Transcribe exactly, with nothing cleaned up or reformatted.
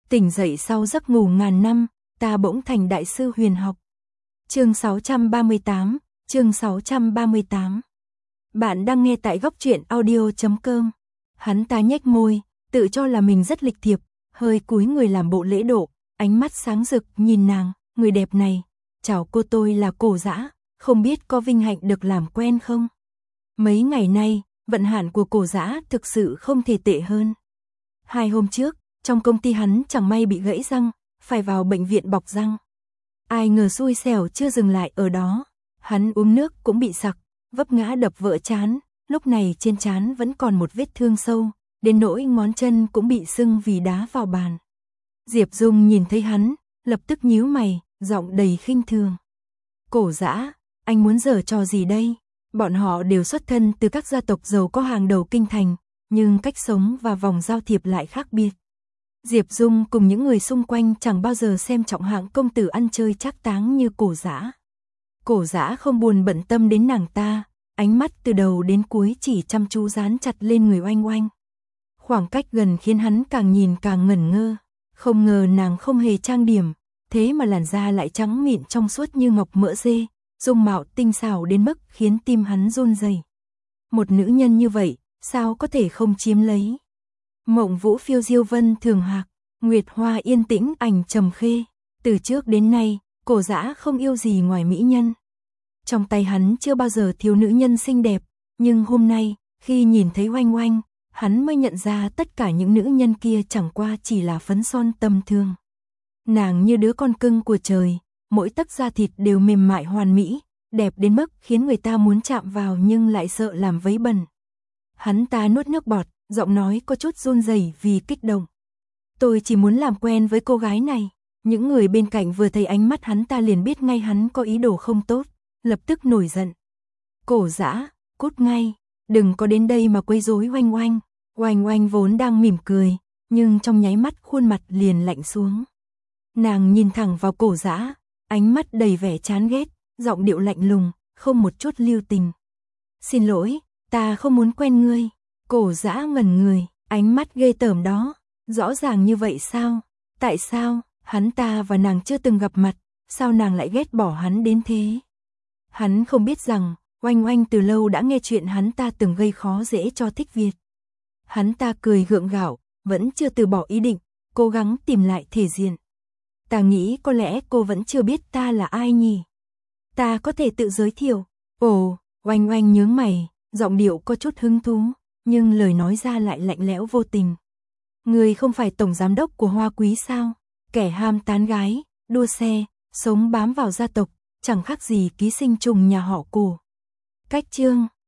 Tỉnh dậy sau giấc ngủ ngàn năm, ta bỗng thành đại sư huyền học. Chương sáu trăm ba mươi tám, chương sáu trăm ba mươi tám. Bạn đang nghe tại góc truyện audio chấm com. Hắn ta nhếch môi, tự cho là mình rất lịch thiệp, hơi cúi người làm bộ lễ độ, ánh mắt sáng rực nhìn nàng, người đẹp này. Chào cô, tôi là Cổ Dã, không biết có vinh hạnh được làm quen không? Mấy ngày nay, vận hạn của Cổ Dã thực sự không thể tệ hơn. Hai hôm trước, trong công ty hắn chẳng may bị gãy răng, phải vào bệnh viện bọc răng. Ai ngờ xui xẻo chưa dừng lại ở đó, hắn uống nước cũng bị sặc, vấp ngã đập vỡ trán, lúc này trên trán vẫn còn một vết thương sâu, đến nỗi ngón chân cũng bị sưng vì đá vào bàn. Diệp Dung nhìn thấy hắn, lập tức nhíu mày, giọng đầy khinh thường. Cổ Dã, anh muốn giở trò gì đây? Bọn họ đều xuất thân từ các gia tộc giàu có hàng đầu kinh thành, nhưng cách sống và vòng giao thiệp lại khác biệt. Diệp Dung cùng những người xung quanh chẳng bao giờ xem trọng hạng công tử ăn chơi trác táng như Cổ Dã. Cổ Dã không buồn bận tâm đến nàng ta, ánh mắt từ đầu đến cuối chỉ chăm chú dán chặt lên người Oanh Oanh. Khoảng cách gần khiến hắn càng nhìn càng ngẩn ngơ, không ngờ nàng không hề trang điểm, thế mà làn da lại trắng mịn trong suốt như ngọc mỡ dê, dung mạo tinh xảo đến mức khiến tim hắn run rẩy. Một nữ nhân như vậy, sao có thể không chiếm lấy? Mộng vũ phiêu diêu vân thường hạc, nguyệt hoa yên tĩnh ảnh trầm khê. Từ trước đến nay, Cổ Dã không yêu gì ngoài mỹ nhân. Trong tay hắn chưa bao giờ thiếu nữ nhân xinh đẹp, nhưng hôm nay, khi nhìn thấy Oanh Oanh, hắn mới nhận ra tất cả những nữ nhân kia chẳng qua chỉ là phấn son tầm thường. Nàng như đứa con cưng của trời, mỗi tấc da thịt đều mềm mại hoàn mỹ, đẹp đến mức khiến người ta muốn chạm vào nhưng lại sợ làm vấy bẩn. Hắn ta nuốt nước bọt, giọng nói có chút run rẩy vì kích động. Tôi chỉ muốn làm quen với cô gái này. Những người bên cạnh vừa thấy ánh mắt hắn ta liền biết ngay hắn có ý đồ không tốt, lập tức nổi giận. Cổ Dã, cút ngay, đừng có đến đây mà quấy rối Oanh Oanh. Oanh Oanh vốn đang mỉm cười, nhưng trong nháy mắt khuôn mặt liền lạnh xuống. Nàng nhìn thẳng vào Cổ Dã, ánh mắt đầy vẻ chán ghét, giọng điệu lạnh lùng, không một chút lưu tình. Xin lỗi, ta không muốn quen ngươi. Cổ Dã ngẩn người, ánh mắt ghê tởm đó, rõ ràng như vậy sao? Tại sao, hắn ta và nàng chưa từng gặp mặt, sao nàng lại ghét bỏ hắn đến thế? Hắn không biết rằng, Oanh Oanh từ lâu đã nghe chuyện hắn ta từng gây khó dễ cho Thích Việt. Hắn ta cười gượng gạo, vẫn chưa từ bỏ ý định, cố gắng tìm lại thể diện. Ta nghĩ có lẽ cô vẫn chưa biết ta là ai nhỉ? Ta có thể tự giới thiệu. Ồ, Oanh Oanh nhướng mày, giọng điệu có chút hứng thú, nhưng lời nói ra lại lạnh lẽo vô tình. Người không phải tổng giám đốc của Hoa Quý sao? Kẻ ham tán gái, đua xe, sống bám vào gia tộc, chẳng khác gì ký sinh trùng nhà họ Cổ. Cách chương